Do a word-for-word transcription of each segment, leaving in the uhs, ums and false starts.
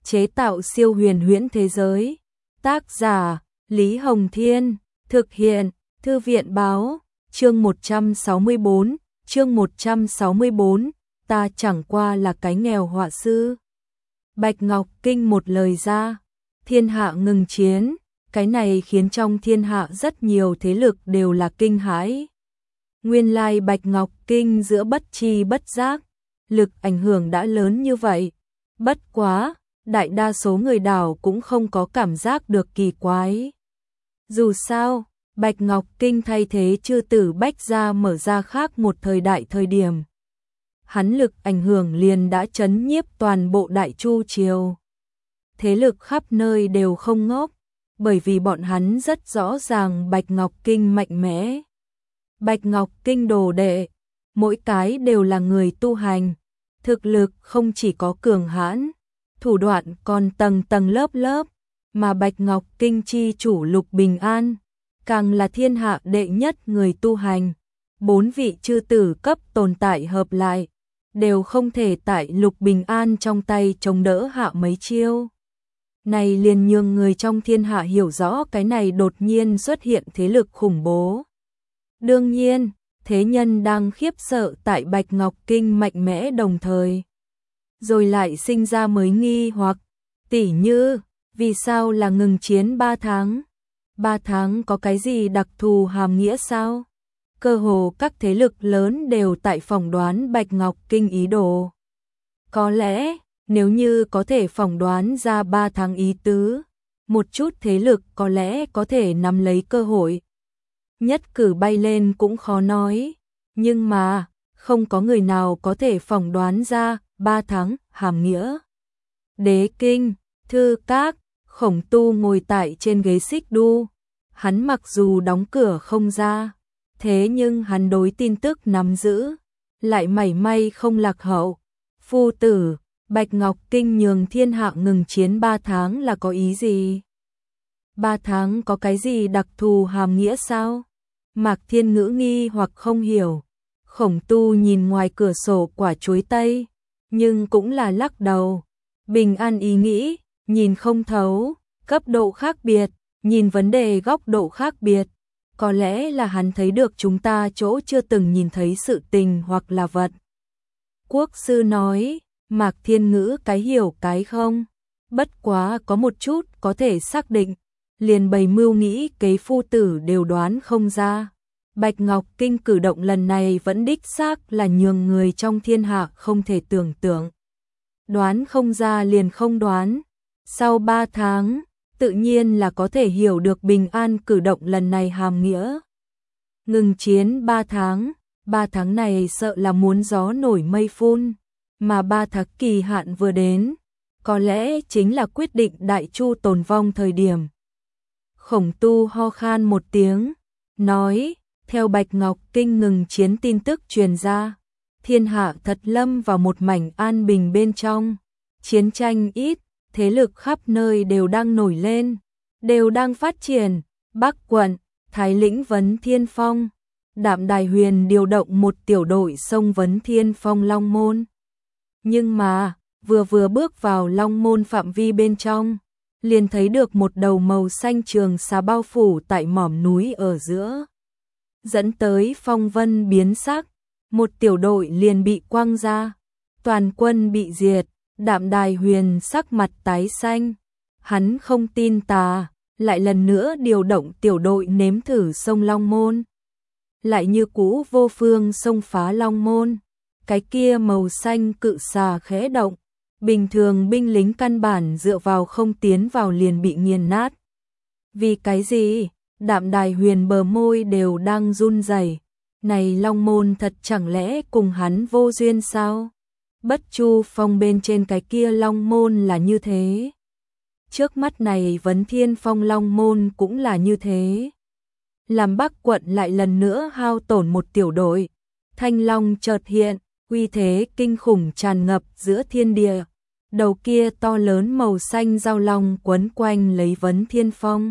chế tạo siêu huyền huyễn thế giới. Tác giả Lý Hồng Thiên, thực hiện Thư viện Báo. Chương một trăm sáu mươi bốn, chương một trăm sáu mươi bốn, ta chẳng qua là cái nghèo họa sư. Bạch Ngọc Kinh một lời ra, thiên hạ ngừng chiến, cái này khiến trong thiên hạ rất nhiều thế lực đều là kinh hãi. Nguyên lai Bạch Ngọc Kinh giữa bất chi bất giác, lực ảnh hưởng đã lớn như vậy. Bất quá, đại đa số người đảo cũng không có cảm giác được kỳ quái. Dù sao, Bạch Ngọc Kinh thay thế chư tử Bách Gia mở ra khác một thời đại thời điểm. Hắn lực ảnh hưởng liền đã chấn nhiếp toàn bộ Đại Chu Triều. Thế lực khắp nơi đều không ngốc, bởi vì bọn hắn rất rõ ràng Bạch Ngọc Kinh mạnh mẽ. Bạch Ngọc Kinh đồ đệ, mỗi cái đều là người tu hành, thực lực không chỉ có cường hãn, thủ đoạn còn tầng tầng lớp lớp, mà Bạch Ngọc Kinh chi chủ Lục Bình An, càng là thiên hạ đệ nhất người tu hành. Bốn vị chư tử cấp tồn tại hợp lại, đều không thể tại Lục Bình An trong tay chống đỡ hạ mấy chiêu. Này liền nhường người trong thiên hạ hiểu rõ cái này đột nhiên xuất hiện thế lực khủng bố. Đương nhiên, thế nhân đang khiếp sợ tại Bạch Ngọc Kinh mạnh mẽ đồng thời. Rồi lại sinh ra mới nghi hoặc, tỉ như, vì sao là ngừng chiến ba tháng? Ba tháng có cái gì đặc thù hàm nghĩa sao? Cơ hồ các thế lực lớn đều tại phỏng đoán Bạch Ngọc Kinh ý đồ. Có lẽ, nếu như có thể phỏng đoán ra ba tháng ý tứ, một chút thế lực có lẽ có thể nắm lấy cơ hội. Nhất cử bay lên cũng khó nói, nhưng mà, không có người nào có thể phỏng đoán ra ba tháng hàm nghĩa. Đế Kinh, Thư Các, Khổng Tu ngồi tại trên ghế xích đu, hắn mặc dù đóng cửa không ra, thế nhưng hắn đối tin tức nắm giữ, lại mảy may không lạc hậu. Phu tử, Bạch Ngọc Kinh nhường thiên hạ ngừng chiến ba tháng là có ý gì? Ba tháng có cái gì đặc thù hàm nghĩa sao? Mạc Thiên Ngữ nghi hoặc không hiểu. Khổng Tu nhìn ngoài cửa sổ quả chuối tây, nhưng cũng là lắc đầu. Bình An ý nghĩ, nhìn không thấu, cấp độ khác biệt, nhìn vấn đề góc độ khác biệt. Có lẽ là hắn thấy được chúng ta chỗ chưa từng nhìn thấy sự tình hoặc là vật. Quốc sư nói, Mạc Thiên Ngữ cái hiểu cái không. Bất quá có một chút có thể xác định, liền bày mưu nghĩ kế phu tử đều đoán không ra. Bạch Ngọc Kinh cử động lần này vẫn đích xác là nhường người trong thiên hạ không thể tưởng tượng. Đoán không ra liền không đoán. Sau ba tháng, tự nhiên là có thể hiểu được Bình An cử động lần này hàm nghĩa. Ngừng chiến ba tháng, ba tháng này sợ là muốn gió nổi mây phun, mà ba tháng kỳ hạn vừa đến, có lẽ chính là quyết định Đại Chu tồn vong thời điểm. Khổng Tu ho khan một tiếng, nói, theo Bạch Ngọc Kinh ngừng chiến tin tức truyền ra, thiên hạ thật lâm vào một mảnh an bình bên trong, chiến tranh ít, thế lực khắp nơi đều đang nổi lên, đều đang phát triển. Bắc quận, Thái lĩnh vấn Thiên Phong, Đạm Đài Huyền điều động một tiểu đội xông vấn Thiên Phong Long Môn. Nhưng mà, vừa vừa bước vào Long Môn phạm vi bên trong, liền thấy được một đầu màu xanh trường xà bao phủ tại mỏm núi ở giữa. Dẫn tới phong vân biến sắc, một tiểu đội liền bị quăng ra, toàn quân bị diệt. Đạm Đài Huyền sắc mặt tái xanh, hắn không tin tà, lại lần nữa điều động tiểu đội nếm thử sông Long Môn. Lại như cũ vô phương xông phá Long Môn, cái kia màu xanh cự xà khẽ động, bình thường binh lính căn bản dựa vào không tiến vào liền bị nghiền nát. Vì cái gì? Đạm Đài Huyền bờ môi đều đang run rẩy. Này Long Môn thật chẳng lẽ cùng hắn vô duyên sao? Bất Chu Phong bên trên cái kia Long Môn là như thế. Trước mắt này vấn Thiên Phong Long Môn cũng là như thế. Làm Bắc quận lại lần nữa hao tổn một tiểu đội. Thanh Long chợt hiện, uy thế kinh khủng tràn ngập giữa thiên địa. Đầu kia to lớn màu xanh giao long quấn quanh lấy vấn Thiên Phong.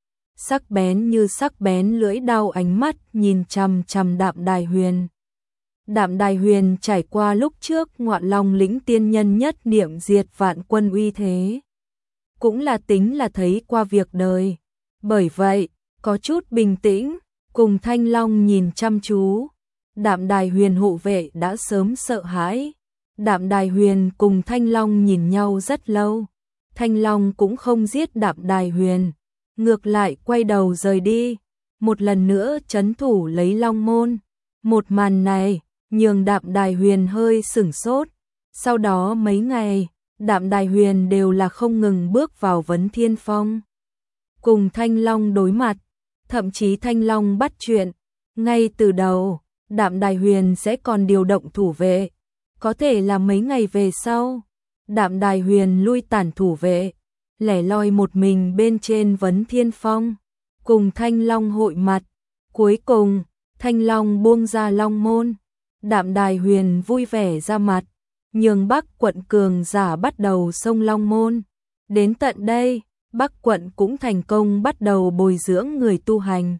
Sắc bén như sắc bén lưỡi đao ánh mắt nhìn chằm chằm Đạm Đài Huyền. Đạm Đài Huyền trải qua lúc trước Ngọa Long lĩnh tiên nhân nhất niệm diệt vạn quân uy thế, cũng là tính là thấy qua việc đời. Bởi vậy, có chút bình tĩnh, cùng Thanh Long nhìn chăm chú. Đạm Đài Huyền hộ vệ đã sớm sợ hãi. Đạm Đài Huyền cùng Thanh Long nhìn nhau rất lâu. Thanh Long cũng không giết Đạm Đài Huyền, ngược lại quay đầu rời đi, một lần nữa trấn thủ lấy Long môn. Một màn này nhường Đạm Đài Huyền hơi sửng sốt. Sau đó mấy ngày, Đạm Đài Huyền đều là không ngừng bước vào Vấn Thiên Phong, cùng Thanh Long đối mặt, thậm chí Thanh Long bắt chuyện. Ngay từ đầu, Đạm Đài Huyền sẽ còn điều động thủ vệ, có thể là mấy ngày về sau, Đạm Đài Huyền lui tản thủ vệ, lẻ loi một mình bên trên Vấn Thiên Phong, cùng Thanh Long hội mặt. Cuối cùng, Thanh Long buông ra Long môn, Đạm Đài Huyền vui vẻ ra mặt, nhường Bắc quận cường giả bắt đầu xông Long môn. Đến tận đây, Bắc quận cũng thành công bắt đầu bồi dưỡng người tu hành,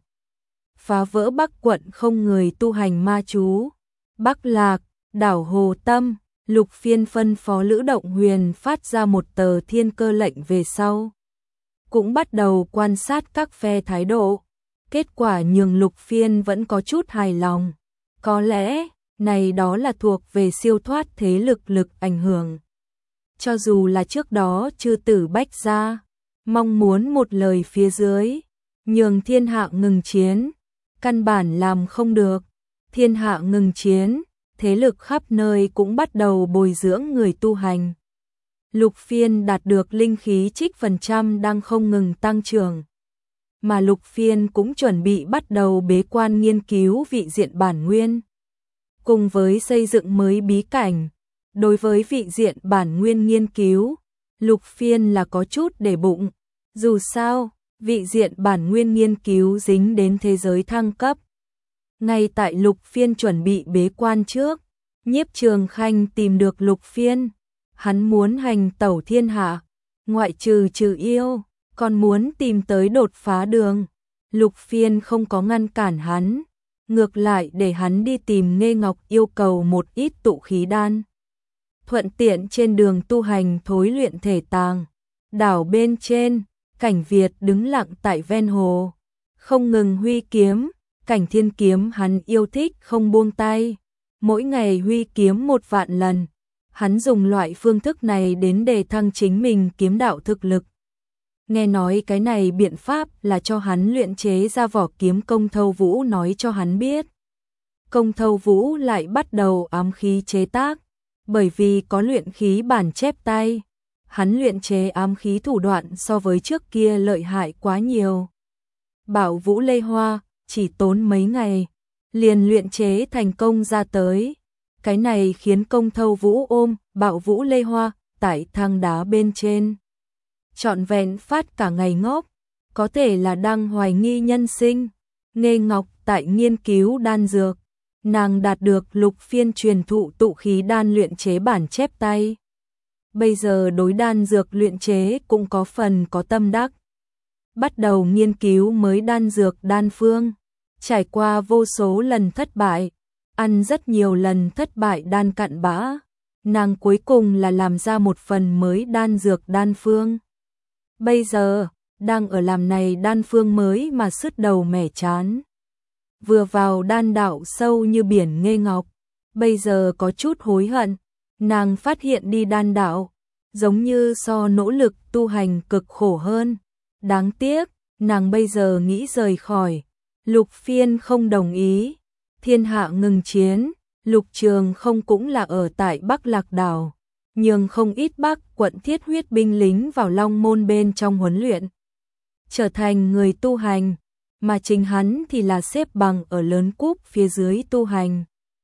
phá vỡ Bắc quận không người tu hành ma chú. Bắc Lạc, đảo Hồ Tâm, Lục Phiên phân phó Lữ Động Huyền phát ra một tờ thiên cơ lệnh về sau, cũng bắt đầu quan sát các phe thái độ. Kết quả nhường Lục Phiên vẫn có chút hài lòng. Có lẽ, này đó là thuộc về siêu thoát thế lực lực ảnh hưởng. Cho dù là trước đó chư tử Bách gia mong muốn một lời phía dưới, nhường thiên hạ ngừng chiến, căn bản làm không được. Thiên hạ ngừng chiến, thế lực khắp nơi cũng bắt đầu bồi dưỡng người tu hành. Lục Phiên đạt được linh khí trích phần trăm đang không ngừng tăng trưởng, mà Lục Phiên cũng chuẩn bị bắt đầu bế quan nghiên cứu vị diện bản nguyên, cùng với xây dựng mới bí cảnh. Đối với vị diện bản nguyên nghiên cứu, Lục Phiên là có chút để bụng. Dù sao, vị diện bản nguyên nghiên cứu dính đến thế giới thăng cấp. Ngay tại Lục Phiên chuẩn bị bế quan trước, Nhiếp Trường Khanh tìm được Lục Phiên. Hắn muốn hành tẩu thiên hạ, ngoại trừ trừ yêu, còn muốn tìm tới đột phá đường. Lục Phiên không có ngăn cản hắn, ngược lại để hắn đi tìm Nghê Ngọc yêu cầu một ít tụ khí đan, thuận tiện trên đường tu hành thối luyện thể tàng. Đảo bên trên, Cảnh Việt đứng lặng tại ven hồ, không ngừng huy kiếm. Cảnh Thiên kiếm hắn yêu thích không buông tay, mỗi ngày huy kiếm một vạn lần. Hắn dùng loại phương thức này đến đề thăng chính mình kiếm đạo thực lực. Nghe nói cái này biện pháp là cho hắn luyện chế ra vỏ kiếm Công Thâu Vũ nói cho hắn biết. Công Thâu Vũ lại bắt đầu ám khí chế tác, bởi vì có luyện khí bản chép tay, hắn luyện chế ám khí thủ đoạn so với trước kia lợi hại quá nhiều. Bảo Vũ Lê Hoa chỉ tốn mấy ngày, liền luyện chế thành công ra tới. Cái này khiến Công Thâu Vũ ôm Bảo Vũ Lê Hoa tại thang đá bên trên, trọn vẹn phát cả ngày ngốc, có thể là đang hoài nghi nhân sinh. Nghê Ngọc tại nghiên cứu đan dược, nàng đạt được Lục Phiên truyền thụ tụ khí đan luyện chế bản chép tay. Bây giờ đối đan dược luyện chế cũng có phần có tâm đắc, bắt đầu nghiên cứu mới đan dược đan phương. Trải qua vô số lần thất bại, ăn rất nhiều lần thất bại đan cặn bã, nàng cuối cùng là làm ra một phần mới đan dược đan phương. Bây giờ, đang ở làm này đan phương mới mà sứt đầu mẻ chán. Vừa vào đan đạo sâu như biển Nghê Ngọc, bây giờ có chút hối hận. Nàng phát hiện đi đan đạo, giống như so nỗ lực tu hành cực khổ hơn. Đáng tiếc, nàng bây giờ nghĩ rời khỏi. Lục Phiên không đồng ý. Thiên hạ ngừng chiến, Lục Trường không cũng là ở tại Bắc Lạc đảo, nhưng không ít Bắc quận thiết huyết binh lính vào Long môn bên trong huấn luyện, trở thành người tu hành, mà chính hắn thì là xếp bằng ở lớn cúp phía dưới tu hành.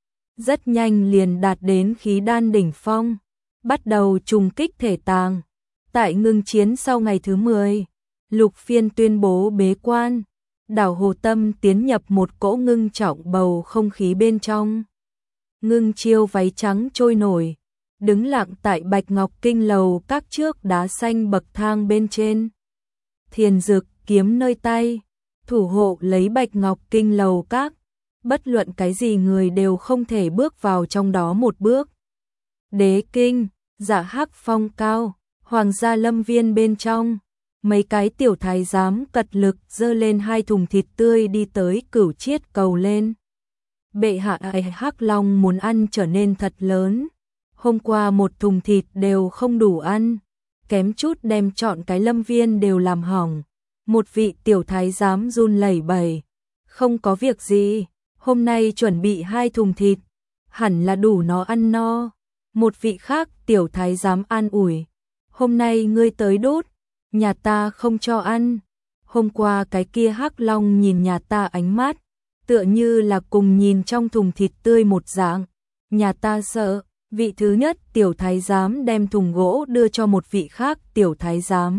Rất nhanh liền đạt đến khí đan đỉnh phong, bắt đầu trùng kích thể tàng. Tại ngưng chiến sau ngày thứ mười, Lục Phiên tuyên bố bế quan. Đảo Hồ Tâm tiến nhập một cỗ ngưng trọng bầu không khí bên trong. Ngưng Chiêu váy trắng trôi nổi, đứng lặng tại Bạch Ngọc Kinh lầu các trước đá xanh bậc thang bên trên. Thiền Dực kiếm nơi tay, thủ hộ lấy Bạch Ngọc Kinh lầu các. bất luận cái gì người đều không thể bước vào trong đó một bước. Đế kinh, Dạ Hắc phong cao, hoàng gia lâm viên bên trong, mấy cái tiểu thái giám cật lực giơ lên hai thùng thịt tươi đi tới Cửu Chiết cầu lên. Bệ hạ ấy Hắc Long muốn ăn trở nên thật lớn, hôm qua một thùng thịt đều không đủ ăn, kém chút đem trọn cái lâm viên đều làm hỏng. Một vị tiểu thái giám run lẩy bẩy, không có việc gì, hôm nay chuẩn bị hai thùng thịt, hẳn là đủ nó ăn no. Một vị khác tiểu thái giám an ủi, hôm nay ngươi tới đốt, nhà ta không cho ăn. Hôm qua cái kia Hắc Long nhìn nhà ta ánh mắt, tựa như là cùng nhìn trong thùng thịt tươi một dạng, nhà ta sợ. Vị thứ nhất tiểu thái giám đem thùng gỗ đưa cho một vị khác tiểu thái giám.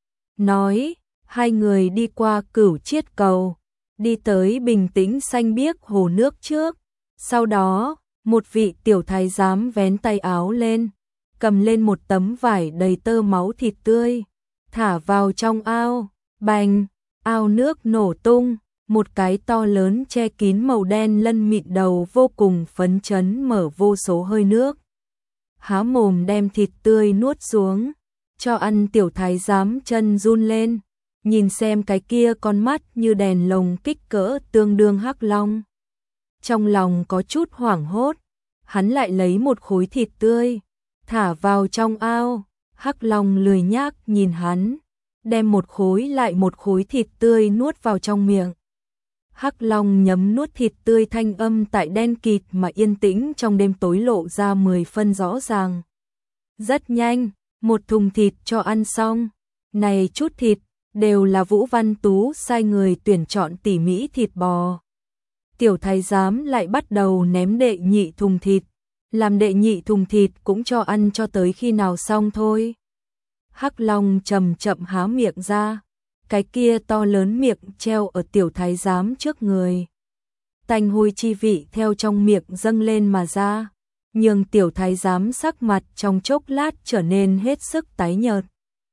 Nói, hai người đi qua Cửu Chiết cầu, đi tới bình tĩnh xanh biếc hồ nước trước. Sau đó, một vị tiểu thái giám vén tay áo lên, cầm lên một tấm vải đầy tơ máu thịt tươi, thả vào trong ao, bành, ao nước nổ tung, một cái to lớn che kín màu đen lân mịn đầu vô cùng phấn chấn mở vô số hơi nước. Há mồm đem thịt tươi nuốt xuống, cho ăn tiểu thái giám chân run lên, nhìn xem cái kia con mắt như đèn lồng kích cỡ tương đương Hắc Long. Trong lòng có chút hoảng hốt, hắn lại lấy một khối thịt tươi, thả vào trong ao, Hắc Long lười nhác nhìn hắn, đem một khối lại một khối thịt tươi nuốt vào trong miệng. Hắc Long nhấm nuốt thịt tươi thanh âm tại đen kịt mà yên tĩnh trong đêm tối lộ ra mười phân rõ ràng. Rất nhanh, một thùng thịt cho ăn xong, này chút thịt, đều là Vũ Văn Tú sai người tuyển chọn tỉ mỉ thịt bò. Tiểu thái giám lại bắt đầu ném đệ nhị thùng thịt, làm đệ nhị thùng thịt cũng cho ăn cho tới khi nào xong thôi. Hắc Long chậm chậm há miệng ra, cái kia to lớn miệng treo ở tiểu thái giám trước người. Tanh hôi chi vị theo trong miệng dâng lên mà ra, nhưng tiểu thái giám sắc mặt trong chốc lát trở nên hết sức tái nhợt.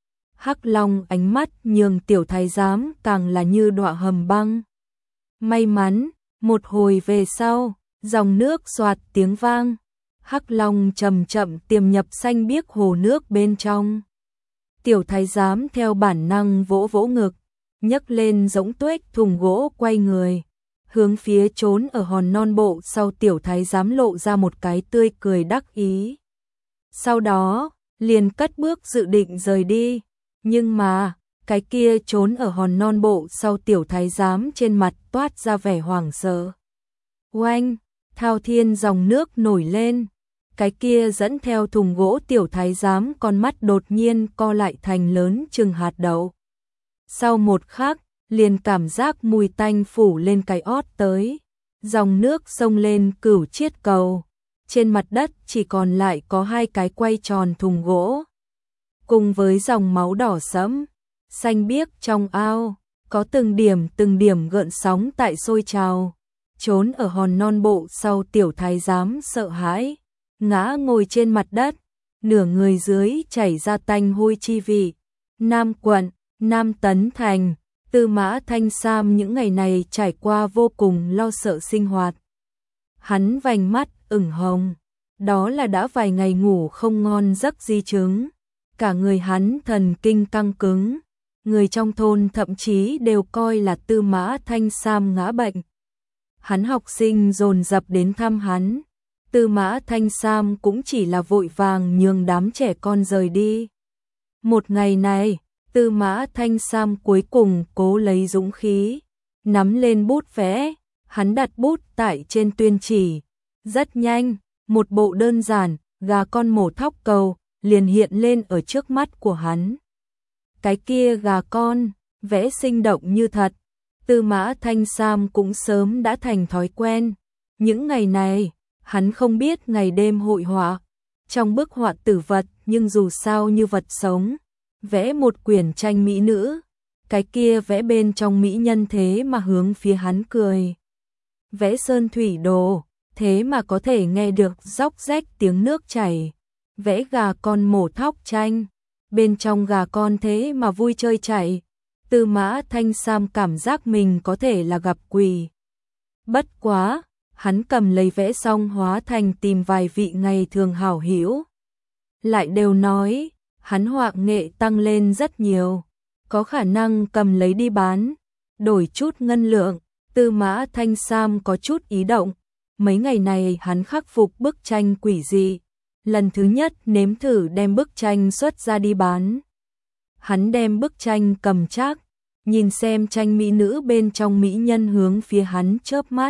Hắc Long ánh mắt nhường tiểu thái giám càng là như đọa hầm băng. May mắn, một hồi về sau, dòng nước xoạt tiếng vang, Hắc Long chậm chậm tiềm nhập xanh biếc hồ nước bên trong. Tiểu thái giám theo bản năng vỗ vỗ ngực, nhấc lên giống tuếch thùng gỗ quay người, hướng phía trốn ở hòn non bộ sau tiểu thái giám lộ ra một cái tươi cười đắc ý. Sau đó, liền cất bước dự định rời đi, nhưng mà, cái kia trốn ở hòn non bộ sau tiểu thái giám trên mặt toát ra vẻ hoảng sợ. Oanh, thao thiên dòng nước nổi lên, cái kia dẫn theo thùng gỗ tiểu thái giám con mắt đột nhiên co lại thành lớn chừng hạt đậu. Sau một khắc, liền cảm giác mùi tanh phủ lên cái ót tới, dòng nước xông lên Cửu Chiết cầu, trên mặt đất chỉ còn lại có hai cái quay tròn thùng gỗ. Cùng với dòng máu đỏ sẫm, xanh biếc trong ao, có từng điểm từng điểm gợn sóng tại sôi trào, trốn ở hòn non bộ sau tiểu thái giám sợ hãi, ngã ngồi trên mặt đất, nửa người dưới chảy ra tanh hôi chi vị. Nam quận, Nam Tấn Thành, Tư Mã Thanh Sam những ngày này trải qua vô cùng lo sợ sinh hoạt. Hắn vành mắt ửng hồng, đó là đã vài ngày ngủ không ngon giấc di chứng, cả người hắn thần kinh căng cứng, người trong thôn thậm chí đều coi là Tư Mã Thanh Sam ngã bệnh. Hắn học sinh dồn dập đến thăm hắn, Tư Mã Thanh Sam cũng chỉ là vội vàng nhường đám trẻ con rời đi. Một ngày này, Tư Mã Thanh Sam cuối cùng cố lấy dũng khí, nắm lên bút vẽ, hắn đặt bút tại trên tuyên chỉ. Rất nhanh, một bộ đơn giản, gà con mổ thóc cầu, liền hiện lên ở trước mắt của hắn. Cái kia gà con, vẽ sinh động như thật, Tư Mã Thanh Sam cũng sớm đã thành thói quen. Những ngày này, hắn không biết ngày đêm hội họa, trong bức họa tử vật nhưng dù sao như vật sống. Vẽ một quyển tranh mỹ nữ, cái kia vẽ bên trong mỹ nhân thế mà hướng phía hắn cười. Vẽ sơn thủy đồ, thế mà có thể nghe được róc rách tiếng nước chảy. Vẽ gà con mổ thóc tranh, bên trong gà con thế mà vui chơi chạy. Tư Mã Thanh Sam cảm giác mình có thể là gặp quỷ. Bất quá, hắn cầm lấy vẽ xong hóa thành tìm vài vị ngày thường hảo hữu. Lại đều nói, hắn họa nghệ tăng lên rất nhiều, có khả năng cầm lấy đi bán, đổi chút ngân lượng. Tư Mã Thanh Sam có chút ý động, mấy ngày này hắn khắc phục bức tranh quỷ dị, lần thứ nhất nếm thử đem bức tranh xuất ra đi bán. Hắn đem bức tranh cầm chắc, nhìn xem tranh mỹ nữ bên trong mỹ nhân hướng phía hắn chớp mắt.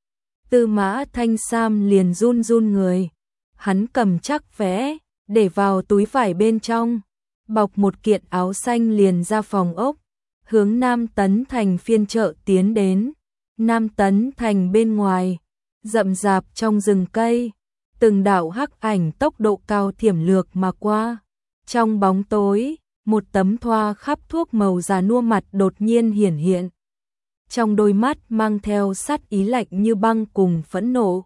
Tư Mã Thanh Sam liền run run người, hắn cầm chắc vẽ, để vào túi vải bên trong, bọc một kiện áo xanh liền ra phòng ốc, hướng Nam Tấn Thành phiên chợ tiến đến. Nam Tấn Thành bên ngoài, rậm rạp trong rừng cây, từng đạo hắc ảnh tốc độ cao thiểm lược mà qua. Trong bóng tối, một tấm thoa khắp thuốc màu già nua mặt đột nhiên hiển hiện. Trong đôi mắt mang theo sát ý lạnh như băng cùng phẫn nộ.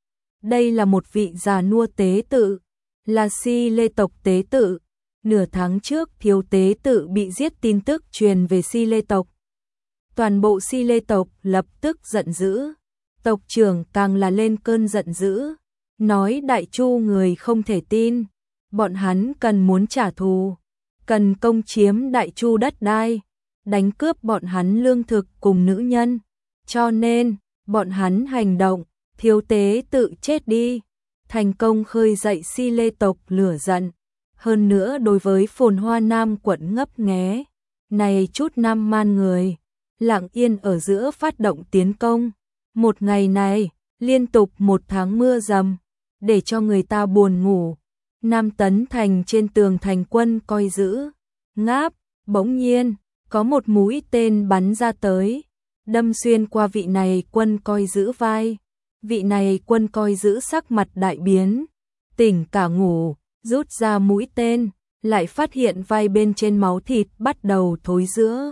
Đây là một vị già nua tế tự, là Si Lê tộc tế tự. Nửa tháng trước thiếu tế tự bị giết tin tức truyền về Si Lê tộc. Toàn bộ Si Lê tộc lập tức giận dữ, tộc trưởng càng là lên cơn giận dữ, nói Đại Chu người không thể tin, bọn hắn cần muốn trả thù, cần công chiếm Đại Chu đất đai, đánh cướp bọn hắn lương thực cùng nữ nhân, cho nên, bọn hắn hành động, thiếu tế tự chết đi, thành công khơi dậy Si Lê tộc lửa giận, hơn nữa đối với Phồn Hoa Nam quận ngấp nghé, này chút Nam Man người lặng yên ở giữa phát động tiến công. Một ngày này, liên tục một tháng mưa dầm, để cho người ta buồn ngủ. Nam Tấn Thành trên tường thành quân coi giữ. Ngáp, bỗng nhiên, có một mũi tên bắn ra tới, đâm xuyên qua vị này quân coi giữ vai. Vị này quân coi giữ sắc mặt đại biến, tỉnh cả ngủ, rút ra mũi tên, lại phát hiện vai bên trên máu thịt bắt đầu thối rữa.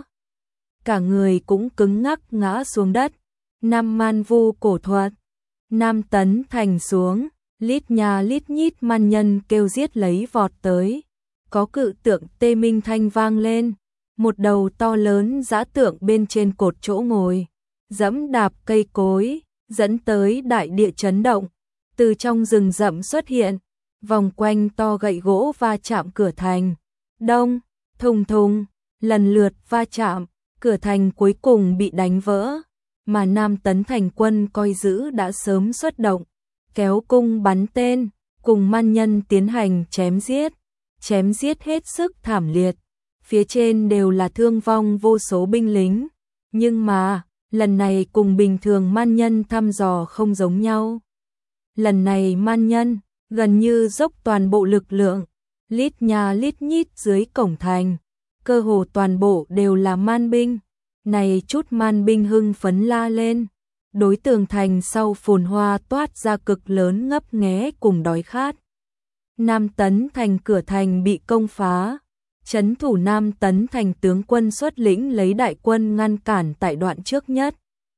Cả người cũng cứng ngắc ngã xuống đất. Nam Man Vu cổ thuật. Nam Tấn Thành xuống, lít nhà lít nhít man nhân kêu giết lấy vọt tới. Có cự tượng tê minh thanh vang lên, một đầu to lớn dã tượng bên trên cột chỗ ngồi, dẫm đạp cây cối, dẫn tới đại địa chấn động. Từ trong rừng rậm xuất hiện, vòng quanh to gậy gỗ va chạm cửa thành. Đông, thùng thùng, lần lượt va chạm. Cửa thành cuối cùng bị đánh vỡ, mà Nam Tấn Thành quân coi giữ đã sớm xuất động, kéo cung bắn tên, cùng man nhân tiến hành chém giết, chém giết hết sức thảm liệt, phía trên đều là thương vong vô số binh lính, nhưng mà, lần này cùng bình thường man nhân thăm dò không giống nhau. Lần này man nhân, gần như dốc toàn bộ lực lượng, lít nhà lít nhít dưới cổng thành. Cơ hồ toàn bộ đều là man binh, này chút man binh hưng phấn la lên, đối tường thành sau phồn hoa toát ra cực lớn ngấp nghé cùng đói khát. Nam Tấn Thành cửa thành bị công phá, trấn thủ Nam Tấn Thành tướng quân xuất lĩnh lấy đại quân ngăn cản tại đoạn trước nhất.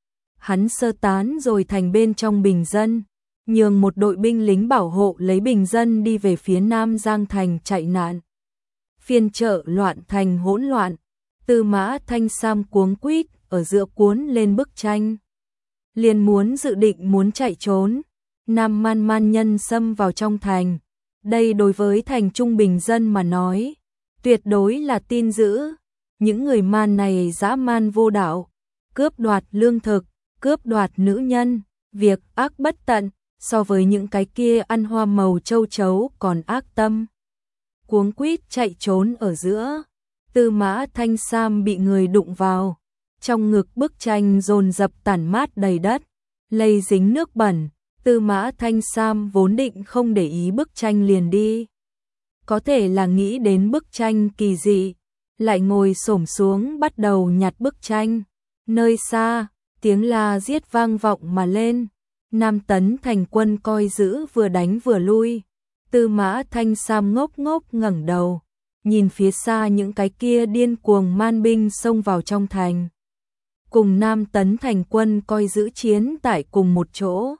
Hắn sơ tán rồi thành bên trong bình dân, nhường một đội binh lính bảo hộ lấy bình dân đi về phía Nam Giang Thành chạy nạn. Phiên chợ loạn thành hỗn loạn, Tư Mã Thanh Sam cuống quýt ở giữa cuốn lên bức tranh. Liền muốn dự định muốn chạy trốn, Nam Man man nhân xâm vào trong thành. Đây đối với thành trung bình dân mà nói, tuyệt đối là tin dữ. Những người man này dã man vô đạo, cướp đoạt lương thực, cướp đoạt nữ nhân, việc ác bất tận, so với những cái kia ăn hoa màu châu chấu còn ác tâm. Cuống quýt chạy trốn ở giữa, Tư Mã Thanh Sam bị người đụng vào, trong ngực bức tranh dồn dập tản mát đầy đất, lây dính nước bẩn. Tư Mã Thanh Sam vốn định không để ý bức tranh liền đi, có thể là nghĩ đến bức tranh kỳ dị, lại ngồi xổm xuống bắt đầu nhặt bức tranh. Nơi xa, tiếng la giết vang vọng mà lên, Nam Tấn Thành quân coi giữ vừa đánh vừa lui. Tư Mã Thanh Sam ngốc ngốc ngẩng đầu, nhìn phía xa những cái kia điên cuồng man binh xông vào trong thành, cùng Nam Tấn Thành quân coi giữ chiến tại cùng một chỗ.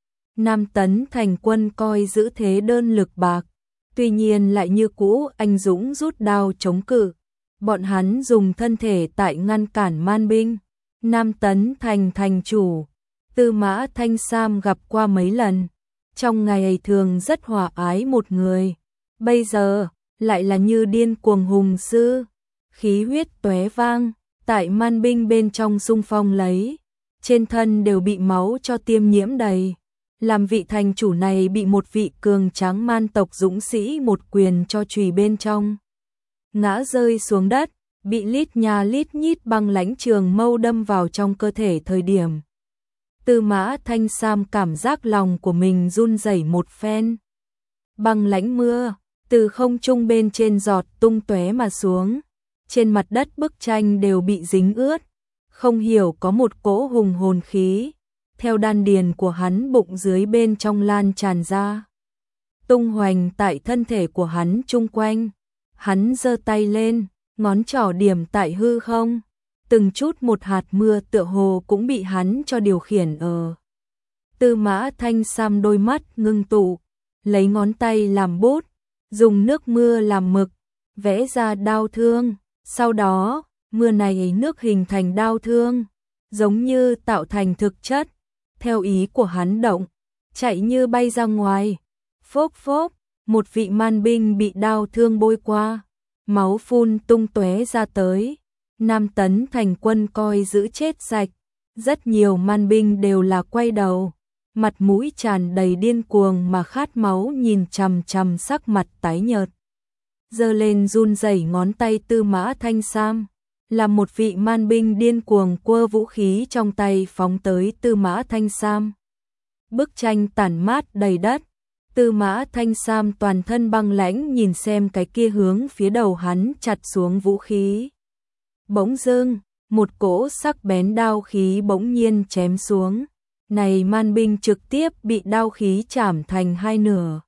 Nam Tấn Thành quân coi giữ thế đơn lực bạc, tuy nhiên lại như cũ anh dũng rút đao chống cự. Bọn hắn dùng thân thể tại ngăn cản man binh. Nam Tấn Thành thành chủ, Tư Mã Thanh Sam gặp qua mấy lần, trong ngày thường rất hòa ái một người, bây giờ lại là như điên cuồng hùng sư, khí huyết tóe vang, tại man binh bên trong xung phong lấy, trên thân đều bị máu cho tiêm nhiễm đầy. Làm vị thành chủ này bị một vị cường tráng man tộc dũng sĩ một quyền cho chùy bên trong, ngã rơi xuống đất, bị lít nha lít nhít băng lãnh trường mâu đâm vào trong cơ thể. Thời điểm Tư Mã Thanh Sam cảm giác lòng của mình run rẩy một phen. Băng lãnh mưa từ không trung bên trên giọt tung tóe mà xuống, trên mặt đất bức tranh đều bị dính ướt, không hiểu có một cỗ hùng hồn khí theo đan điền của hắn bụng dưới bên trong lan tràn ra, tung hoành tại thân thể của hắn chung quanh. Hắn giơ tay lên, ngón trỏ điểm tại hư không, từng chút một hạt mưa tựa hồ cũng bị hắn cho điều khiển ở. Tư Mã Thanh Sam đôi mắt ngưng tụ, lấy ngón tay làm bút, dùng nước mưa làm mực, vẽ ra đao thương, sau đó, mưa này nước hình thành đao thương, giống như tạo thành thực chất, theo ý của hắn động, chạy như bay ra ngoài. Phốc phốc, một vị man binh bị đao thương bôi qua, máu phun tung tóe ra tới. Nam Tấn Thành quân coi giữ chết sạch, rất nhiều man binh đều là quay đầu, mặt mũi tràn đầy điên cuồng mà khát máu nhìn chằm chằm sắc mặt tái nhợt. Giơ lên run rẩy ngón tay Tư Mã Thanh Sam, là một vị man binh điên cuồng quơ vũ khí trong tay phóng tới Tư Mã Thanh Sam. Bức tranh tản mát đầy đất, Tư Mã Thanh Sam toàn thân băng lãnh nhìn xem cái kia hướng phía đầu hắn chặt xuống vũ khí. Bỗng dưng, một cỗ sắc bén đao khí bỗng nhiên chém xuống. Này man binh trực tiếp bị đao khí chảm thành hai nửa.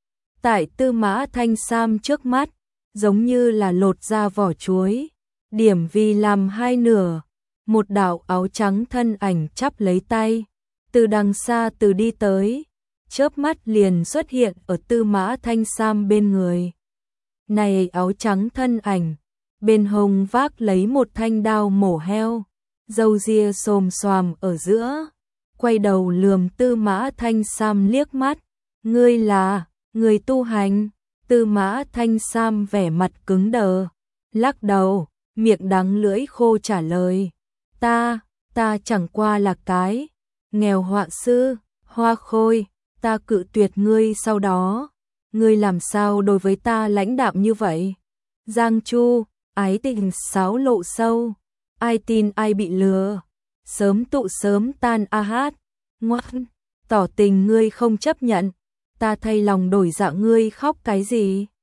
Tại Tư Mã Thanh Sam trước mắt, giống như là lột ra vỏ chuối, điểm vì làm hai nửa. Một đạo áo trắng thân ảnh chắp lấy tay, từ đằng xa từ đi tới, chớp mắt liền xuất hiện ở Tư Mã Thanh Sam bên người. Này áo trắng thân ảnh, bên hông vác lấy một thanh đao mổ heo, râu ria xồm xoàm ở giữa, quay đầu lườm Tư Mã Thanh Sam liếc mắt. Ngươi là người tu hành? Tư Mã Thanh Sam vẻ mặt cứng đờ, lắc đầu, miệng đắng lưỡi khô trả lời. Ta, ta chẳng qua là cái nghèo họa sư, Hoa Khôi, ta cự tuyệt ngươi sau đó. Ngươi làm sao đối với ta lãnh đạm như vậy? Giang Chu, ái tình sáo lộ sâu, ai tin ai bị lừa, sớm tụ sớm tan a hát. Ngoan, tỏ tình ngươi không chấp nhận, ta thay lòng đổi dạ ngươi khóc cái gì?